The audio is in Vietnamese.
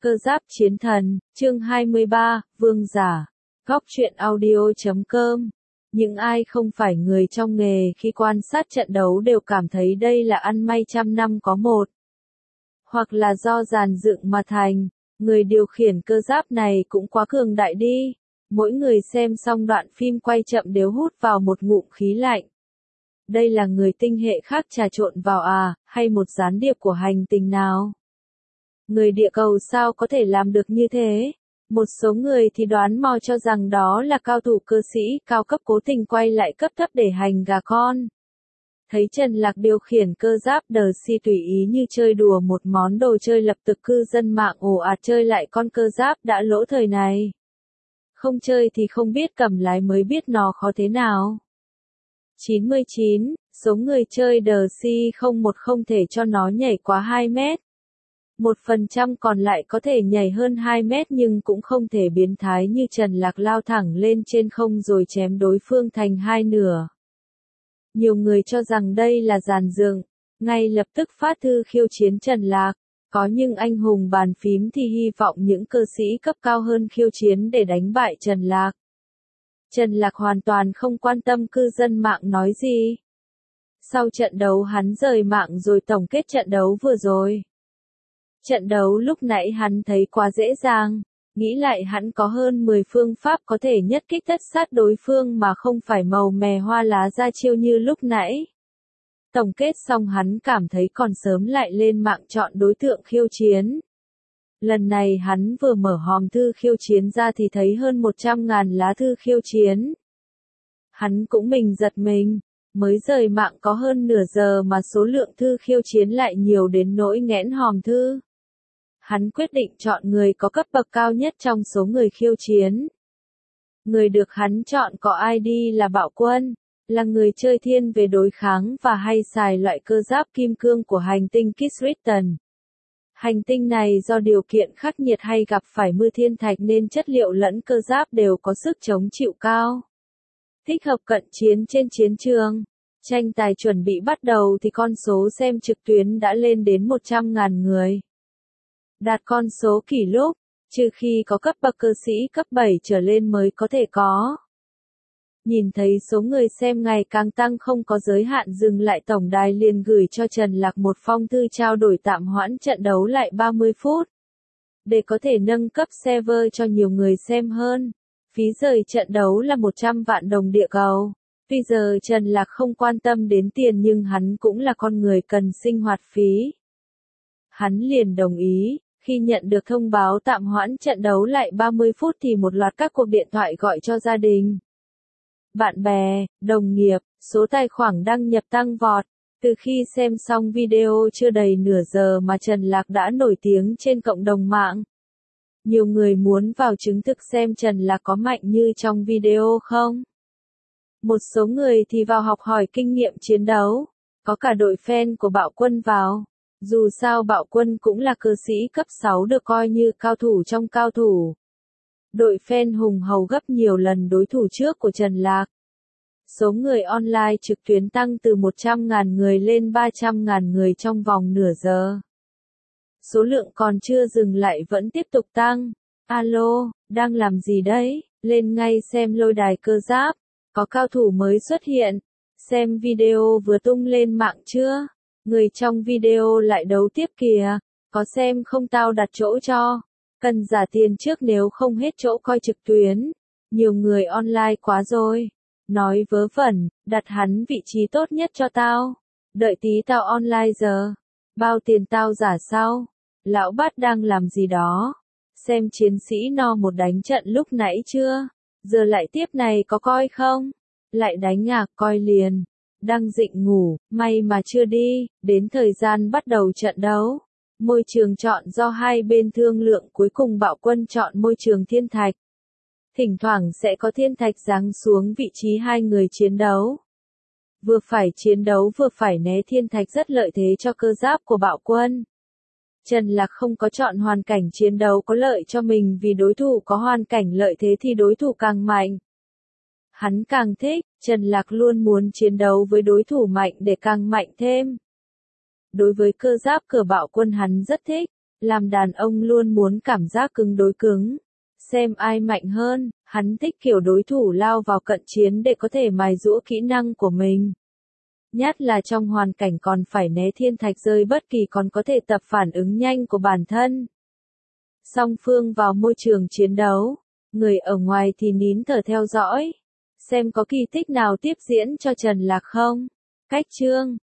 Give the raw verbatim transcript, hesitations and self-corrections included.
Cơ giáp chiến thần, chương hai mươi ba, Vương giả. Góc truyện audio chấm com. Những ai không phải người trong nghề khi quan sát trận đấu đều cảm thấy đây là ăn may trăm năm có một. Hoặc là do dàn dựng mà thành, người điều khiển cơ giáp này cũng quá cường đại đi. Mỗi người xem xong đoạn phim quay chậm đều hút vào một ngụm khí lạnh. Đây là người tinh hệ khác trà trộn vào à, hay một gián điệp của hành tinh nào? Người địa cầu sao có thể làm được như thế? Một số người thì đoán mò cho rằng đó là cao thủ cơ sĩ cao cấp cố tình quay lại cấp thấp để hành gà con. Thấy Trần Lạc điều khiển cơ giáp đờ si tùy ý như chơi đùa một món đồ chơi, lập tức cư dân mạng ồ ạt chơi lại con cơ giáp đã lỗ thời này. Không chơi thì không biết, cầm lái mới biết nó khó thế nào. chín mươi chín, số người chơi đờ si không một không thể cho nó nhảy quá hai mét. Một phần trăm còn lại có thể nhảy hơn hai mét nhưng cũng không thể biến thái như Trần Lạc lao thẳng lên trên không rồi chém đối phương thành hai nửa. Nhiều người cho rằng đây là dàn dựng, ngay lập tức phát thư khiêu chiến Trần Lạc. Có những anh hùng bàn phím thì hy vọng những cơ sĩ cấp cao hơn khiêu chiến để đánh bại Trần Lạc. Trần Lạc hoàn toàn không quan tâm cư dân mạng nói gì. Sau trận đấu hắn rời mạng rồi tổng kết trận đấu vừa rồi. Trận đấu lúc nãy hắn thấy quá dễ dàng, nghĩ lại hắn có hơn mười phương pháp có thể nhất kích tất sát đối phương mà không phải màu mè hoa lá ra chiêu như lúc nãy. Tổng kết xong hắn cảm thấy còn sớm lại lên mạng chọn đối tượng khiêu chiến. Lần này hắn vừa mở hòm thư khiêu chiến ra thì thấy hơn một trăm ngàn lá thư khiêu chiến. Hắn cũng mình giật mình, mới rời mạng có hơn nửa giờ mà số lượng thư khiêu chiến lại nhiều đến nỗi nghẽn hòm thư. Hắn quyết định chọn người có cấp bậc cao nhất trong số người khiêu chiến. Người được hắn chọn có i đê là Bạo Quân, là người chơi thiên về đối kháng và hay xài loại cơ giáp kim cương của hành tinh Kisritan. Hành tinh này do điều kiện khắc nghiệt hay gặp phải mưa thiên thạch nên chất liệu lẫn cơ giáp đều có sức chống chịu cao. Thích hợp cận chiến trên chiến trường. Tranh tài chuẩn bị bắt đầu thì con số xem trực tuyến đã lên đến một trăm ngàn người. Đạt con số kỷ lục, trừ khi có cấp bậc cơ sĩ cấp bảy trở lên mới có thể có. Nhìn thấy số người xem ngày càng tăng không có giới hạn dừng lại, tổng đài liền gửi cho Trần Lạc một phong thư trao đổi tạm hoãn trận đấu lại ba mươi phút. Để có thể nâng cấp server cho nhiều người xem hơn. Phí rời trận đấu là một trăm vạn đồng địa cầu. Tuy giờ Trần Lạc không quan tâm đến tiền nhưng hắn cũng là con người cần sinh hoạt phí. Hắn liền đồng ý. Khi nhận được thông báo tạm hoãn trận đấu lại ba mươi phút thì một loạt các cuộc điện thoại gọi cho gia đình, bạn bè, đồng nghiệp, số tài khoản đăng nhập tăng vọt. Từ khi xem xong video chưa đầy nửa giờ mà Trần Lạc đã nổi tiếng trên cộng đồng mạng. Nhiều người muốn vào chứng thực xem Trần Lạc có mạnh như trong video không. Một số người thì vào học hỏi kinh nghiệm chiến đấu. Có cả đội fan của Bạo Quân vào. Dù sao Bạo Quân cũng là cơ sĩ cấp sáu được coi như cao thủ trong cao thủ. Đội fan hùng hầu gấp nhiều lần đối thủ trước của Trần Lạc. Số người online trực tuyến tăng từ một trăm ngàn người lên ba trăm ngàn người trong vòng nửa giờ. Số lượng còn chưa dừng lại vẫn tiếp tục tăng. Alo, đang làm gì đấy? Lên ngay xem lôi đài cơ giáp. Có cao thủ mới xuất hiện. Xem video vừa tung lên mạng chưa? Người trong video lại đấu tiếp kìa. Có xem không, tao đặt chỗ cho. Cần trả tiền trước nếu không hết chỗ coi trực tuyến. Nhiều người online quá rồi. Nói vớ vẩn, đặt hắn vị trí tốt nhất cho tao. Đợi tí tao online giờ. Bao tiền tao giả sau. Lão bát đang làm gì đó? Xem chiến sĩ no một đánh trận lúc nãy chưa? Giờ lại tiếp này có coi không? Lại đánh à, coi liền. Đang dịnh ngủ, may mà chưa đi, đến thời gian bắt đầu trận đấu. Môi trường chọn do hai bên thương lượng, cuối cùng Bạo Quân chọn môi trường thiên thạch. Thỉnh thoảng sẽ có thiên thạch giáng xuống vị trí hai người chiến đấu. Vừa phải chiến đấu vừa phải né thiên thạch rất lợi thế cho cơ giáp của Bạo Quân. Trần Lạc không có chọn hoàn cảnh chiến đấu có lợi cho mình vì đối thủ có hoàn cảnh lợi thế thì đối thủ càng mạnh. Hắn càng thích, Trần Lạc luôn muốn chiến đấu với đối thủ mạnh để càng mạnh thêm. Đối với cơ giáp của Bạo Quân hắn rất thích, Làm đàn ông luôn muốn cảm giác cứng đối cứng. Xem ai mạnh hơn, hắn thích kiểu đối thủ lao vào cận chiến để có thể mài giũa kỹ năng của mình. Nhất là trong hoàn cảnh còn phải né thiên thạch rơi bất kỳ còn có thể tập phản ứng nhanh của bản thân. Song phương vào môi trường chiến đấu, người ở ngoài thì nín thở theo dõi. Xem có kỳ tích nào tiếp diễn cho Trần Lạc không? Cách chương